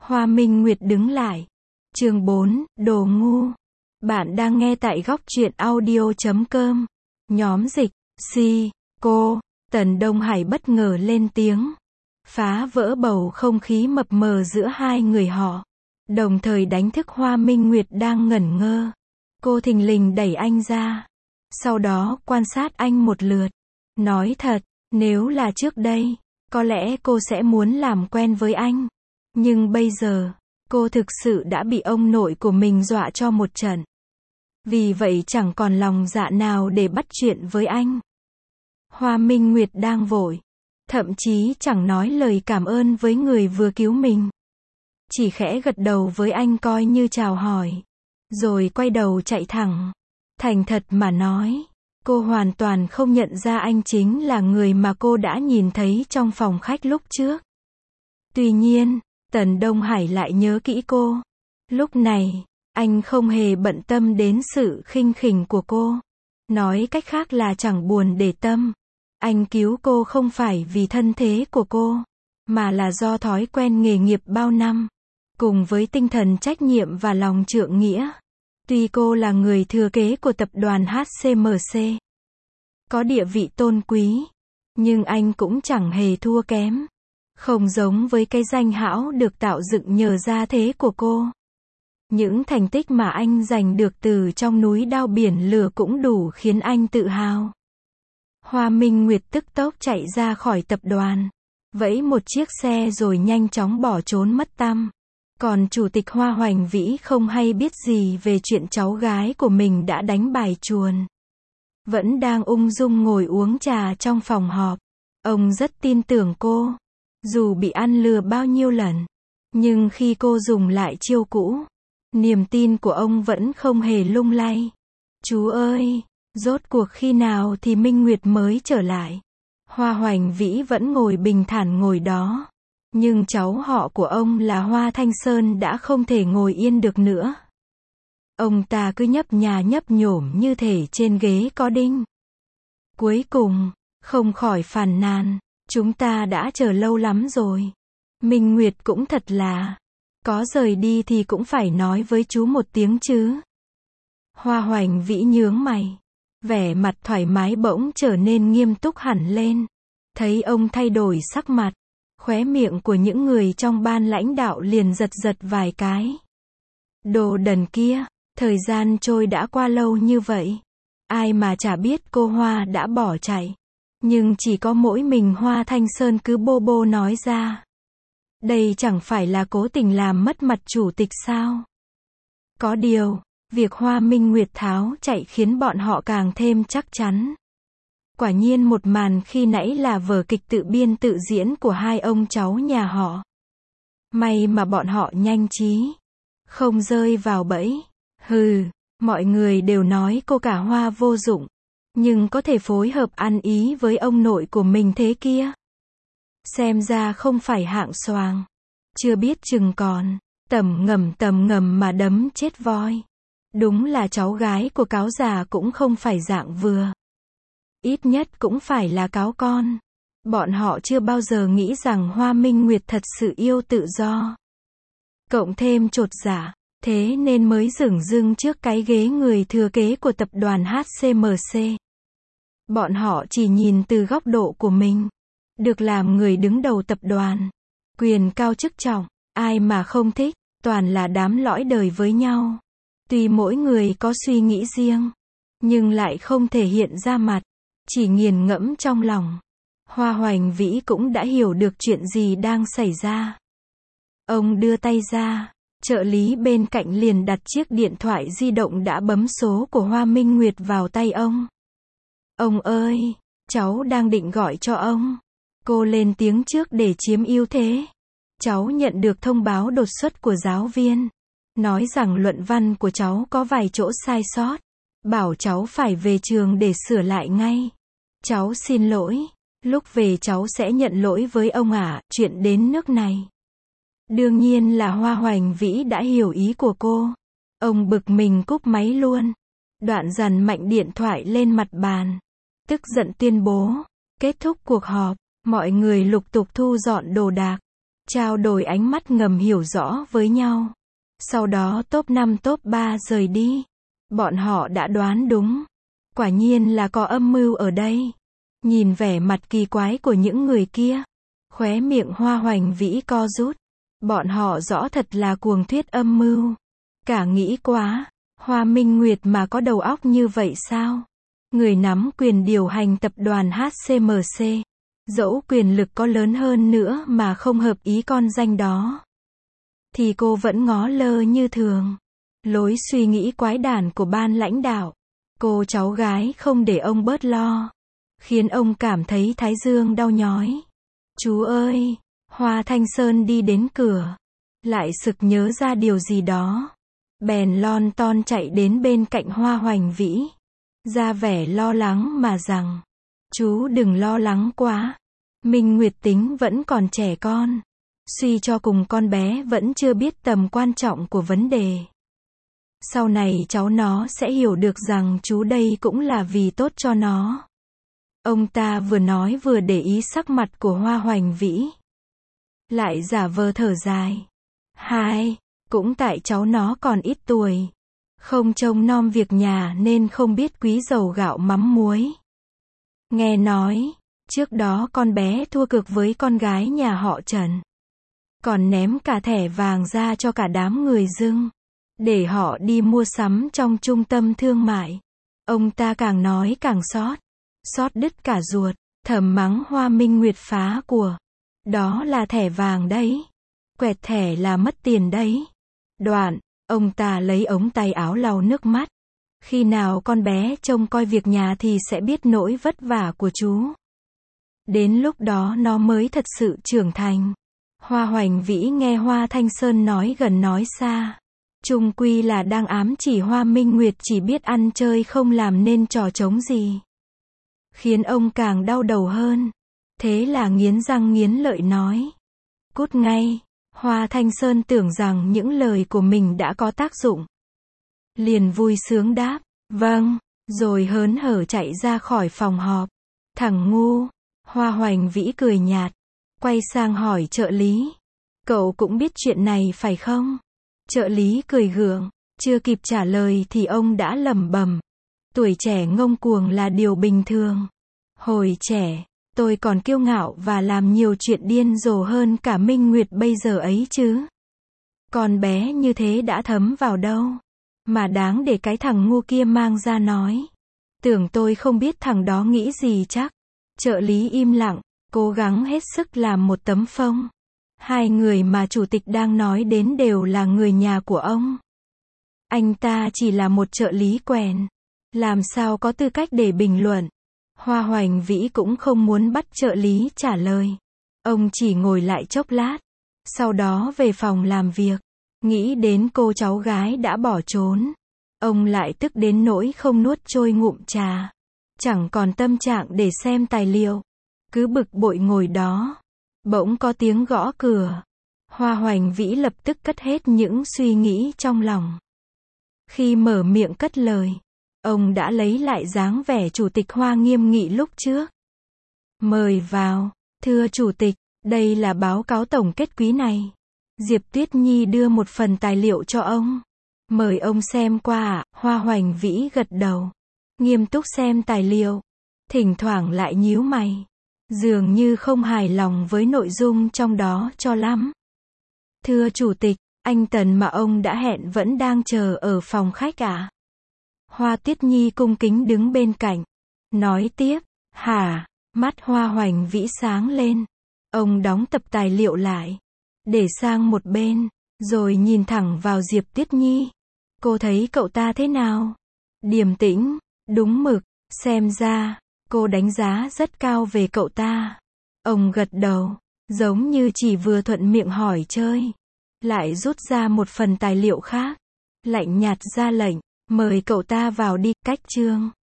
Hoa Minh Nguyệt đứng lại. Chương 4, đồ ngu. Bạn đang nghe tại góc truyện audio.com. Nhóm dịch, cô, Tần Đông Hải bất ngờ lên tiếng. Phá vỡ bầu không khí mập mờ giữa hai người họ. Đồng thời đánh thức Hoa Minh Nguyệt đang ngẩn ngơ. Cô thình lình đẩy anh ra. Sau đó quan sát anh một lượt. Nói thật, nếu là trước đây, có lẽ cô sẽ muốn làm quen với anh. Nhưng bây giờ, cô thực sự đã bị ông nội của mình dọa cho một trận. Vì vậy chẳng còn lòng dạ nào để bắt chuyện với anh. Hoa Minh Nguyệt đang vội. Thậm chí chẳng nói lời cảm ơn với người vừa cứu mình. Chỉ khẽ gật đầu với anh coi như chào hỏi. Rồi quay đầu chạy thẳng. Thành thật mà nói, cô hoàn toàn không nhận ra anh chính là người mà cô đã nhìn thấy trong phòng khách lúc trước. Tuy nhiên, Tần Đông Hải lại nhớ kỹ cô. Lúc này, anh không hề bận tâm đến sự khinh khỉnh của cô. Nói cách khác là chẳng buồn để tâm. Anh cứu cô không phải vì thân thế của cô, mà là do thói quen nghề nghiệp bao năm, cùng với tinh thần trách nhiệm và lòng trượng nghĩa. Tuy cô là người thừa kế của tập đoàn HCMC, có địa vị tôn quý, nhưng anh cũng chẳng hề thua kém. Không giống với cái danh hão được tạo dựng nhờ gia thế của cô. Những thành tích mà anh giành được từ trong núi đao biển lửa cũng đủ khiến anh tự hào. Hoa Minh Nguyệt tức tốc chạy ra khỏi tập đoàn, vẫy một chiếc xe rồi nhanh chóng bỏ trốn mất tăm. Còn Chủ tịch Hoa Hoành Vĩ không hay biết gì về chuyện cháu gái của mình đã đánh bài chuồn. Vẫn đang ung dung ngồi uống trà trong phòng họp. Ông rất tin tưởng cô. Dù bị ăn lừa bao nhiêu lần, nhưng khi cô dùng lại chiêu cũ, niềm tin của ông vẫn không hề lung lay. Chú ơi, rốt cuộc khi nào thì Minh Nguyệt mới trở lại? Hoa Hoành Vĩ vẫn ngồi bình thản ngồi đó. Nhưng cháu họ của ông là Hoa Thanh Sơn đã không thể ngồi yên được nữa. Ông ta cứ nhấp nhả nhấp nhổm như thể trên ghế có đinh. Cuối cùng, không khỏi phàn nàn, chúng ta đã chờ lâu lắm rồi. Minh Nguyệt cũng thật là, có rời đi thì cũng phải nói với chú một tiếng chứ. Hoa Hoành Vĩ nhướng mày, vẻ mặt thoải mái bỗng trở nên nghiêm túc hẳn lên. Thấy ông thay đổi sắc mặt, khóe miệng của những người trong ban lãnh đạo liền giật giật vài cái. Đồ đần kia, thời gian trôi đã qua lâu như vậy. Ai mà chả biết cô Hoa đã bỏ chạy. Nhưng chỉ có mỗi mình Hoa Thanh Sơn cứ bô bô nói ra. Đây chẳng phải là cố tình làm mất mặt chủ tịch sao? Có điều, việc Hoa Minh Nguyệt tháo chạy khiến bọn họ càng thêm chắc chắn. Quả nhiên một màn khi nãy là vở kịch tự biên tự diễn của hai ông cháu nhà họ. May mà bọn họ nhanh trí, không rơi vào bẫy. Mọi người đều nói cô cả Hoa vô dụng, nhưng có thể phối hợp ăn ý với ông nội của mình thế kia. Xem ra không phải hạng xoàng. Chưa biết chừng còn tầm ngầm mà đấm chết voi. Đúng là cháu gái của cáo già cũng không phải dạng vừa. Ít nhất cũng phải là cáo con. Bọn họ chưa bao giờ nghĩ rằng Hoa Minh Nguyệt thật sự yêu tự do. Cộng thêm chột dạ, thế nên mới dửng dưng trước cái ghế người thừa kế của tập đoàn HCMC. Bọn họ chỉ nhìn từ góc độ của mình. Được làm người đứng đầu tập đoàn, quyền cao chức trọng, ai mà không thích, toàn là đám lõi đời với nhau. Tuy mỗi người có suy nghĩ riêng, nhưng lại không thể hiện ra mặt, chỉ nghiền ngẫm trong lòng. Hoa Hoành Vĩ cũng đã hiểu được chuyện gì đang xảy ra. Ông đưa tay ra, trợ lý bên cạnh liền đặt chiếc điện thoại di động đã bấm số của Hoa Minh Nguyệt vào tay ông. Ông ơi, cháu đang định gọi cho ông. Cô lên tiếng trước để chiếm ưu thế. Cháu nhận được thông báo đột xuất của giáo viên. Nói rằng luận văn của cháu có vài chỗ sai sót. Bảo cháu phải về trường để sửa lại ngay. Cháu xin lỗi. Lúc về cháu sẽ nhận lỗi với ông ạ. Chuyện đến nước này. Đương nhiên là Hoa Hoành Vĩ đã hiểu ý của cô. Ông bực mình cúp máy luôn. Đoạn dằn mạnh điện thoại lên mặt bàn. Tức giận tuyên bố. Kết thúc cuộc họp. Mọi người lục tục thu dọn đồ đạc. trao đổi ánh mắt ngầm hiểu rõ với nhau. Sau đó top 5 top 3 rời đi. Bọn họ đã đoán đúng. Quả nhiên là có âm mưu ở đây. Nhìn vẻ mặt kỳ quái của những người kia, khóe miệng Hoa Hoành Vĩ co rút. Bọn họ rõ thật là cuồng thuyết âm mưu. Cả nghĩ quá, Hoa Minh Nguyệt mà có đầu óc như vậy sao? Người nắm quyền điều hành tập đoàn HCMC. Dẫu quyền lực có lớn hơn nữa mà không hợp ý con danh đó, thì cô vẫn ngó lơ như thường. Lối suy nghĩ quái đản của ban lãnh đạo, cô cháu gái không để ông bớt lo, khiến ông cảm thấy thái dương đau nhói. Chú ơi! Hoa Thanh Sơn đi đến cửa, lại sực nhớ ra điều gì đó. Bèn lon ton chạy đến bên cạnh Hoa Hoành Vĩ, ra vẻ lo lắng mà rằng, chú đừng lo lắng quá. Minh Nguyệt tính vẫn còn trẻ con. Suy cho cùng con bé vẫn chưa biết tầm quan trọng của vấn đề. Sau này cháu nó sẽ hiểu được rằng chú đây cũng là vì tốt cho nó. Ông ta vừa nói vừa để ý sắc mặt của Hoa Hoành Vĩ. Lại giả vờ thở dài. Cũng tại cháu nó còn ít tuổi. Không trông nom việc nhà nên không biết quý dầu gạo mắm muối. Nghe nói, trước đó con bé thua cược với con gái nhà họ Trần. Còn ném cả thẻ vàng ra cho cả đám người dưng, để họ đi mua sắm trong trung tâm thương mại. Ông ta càng nói càng xót đứt cả ruột, thầm mắng Hoa Minh Nguyệt phá của. Đó là thẻ vàng đấy. Quẹt thẻ là mất tiền đấy. Đoạn, ông ta lấy ống tay áo lau nước mắt. Khi nào con bé trông coi việc nhà thì sẽ biết nỗi vất vả của chú. Đến lúc đó nó mới thật sự trưởng thành. Hoa Hoành Vĩ nghe Hoa Thanh Sơn nói gần nói xa. Chung quy là đang ám chỉ Hoa Minh Nguyệt chỉ biết ăn chơi không làm nên trò trống gì. Khiến ông càng đau đầu hơn. Thế là nghiến răng nghiến lợi nói. Cút ngay. Hoa Thanh Sơn tưởng rằng những lời của mình đã có tác dụng. Liền vui sướng đáp. Vâng. Rồi hớn hở chạy ra khỏi phòng họp. Thằng ngu. Hoa Hoành Vĩ cười nhạt. Quay sang hỏi trợ lý. Cậu cũng biết chuyện này phải không? Trợ lý cười gượng. Chưa kịp trả lời thì ông đã lẩm bẩm. Tuổi trẻ ngông cuồng là điều bình thường. Hồi trẻ, tôi còn kiêu ngạo và làm nhiều chuyện điên rồ hơn cả Minh Nguyệt bây giờ ấy chứ. Con bé như thế đã thấm vào đâu mà đáng để cái thằng ngu kia mang ra nói. Tưởng tôi không biết thằng đó nghĩ gì chắc. Trợ lý im lặng, cố gắng hết sức làm một tấm phông. Hai người mà chủ tịch đang nói đến đều là người nhà của ông. Anh ta chỉ là một trợ lý quèn. Làm sao có tư cách để bình luận. Hoa Hoành Vĩ cũng không muốn bắt trợ lý trả lời. Ông chỉ ngồi lại chốc lát. Sau đó về phòng làm việc. Nghĩ đến cô cháu gái đã bỏ trốn. Ông lại tức đến nỗi không nuốt trôi ngụm trà. Chẳng còn tâm trạng để xem tài liệu. Cứ bực bội ngồi đó. Bỗng có tiếng gõ cửa. Hoa Hoành Vĩ lập tức cất hết những suy nghĩ trong lòng. Khi mở miệng cất lời, ông đã lấy lại dáng vẻ chủ tịch Hoa nghiêm nghị lúc trước. Mời vào. Thưa chủ tịch, đây là báo cáo tổng kết quý này. Diệp Tuyết Nhi đưa một phần tài liệu cho ông. Mời ông xem qua ạ. Hoa Hoành Vĩ gật đầu. Nghiêm túc xem tài liệu. Thỉnh thoảng lại nhíu mày. Dường như không hài lòng với nội dung trong đó cho lắm. Thưa chủ tịch, anh Tần mà ông đã hẹn vẫn đang chờ ở phòng khách ạ. Hoa Tuyết Nhi cung kính đứng bên cạnh. Nói tiếp. Hả? Mắt Hoa Hoành Vĩ sáng lên. Ông đóng tập tài liệu lại. Để sang một bên. Rồi nhìn thẳng vào Diệp Tuyết Nhi. Cô thấy cậu ta thế nào? Điềm tĩnh. Đúng mực. Xem ra, cô đánh giá rất cao về cậu ta. Ông gật đầu. Giống như chỉ vừa thuận miệng hỏi chơi. Lại rút ra một phần tài liệu khác. Lạnh nhạt ra lệnh. Mời cậu ta vào đi. Cách chương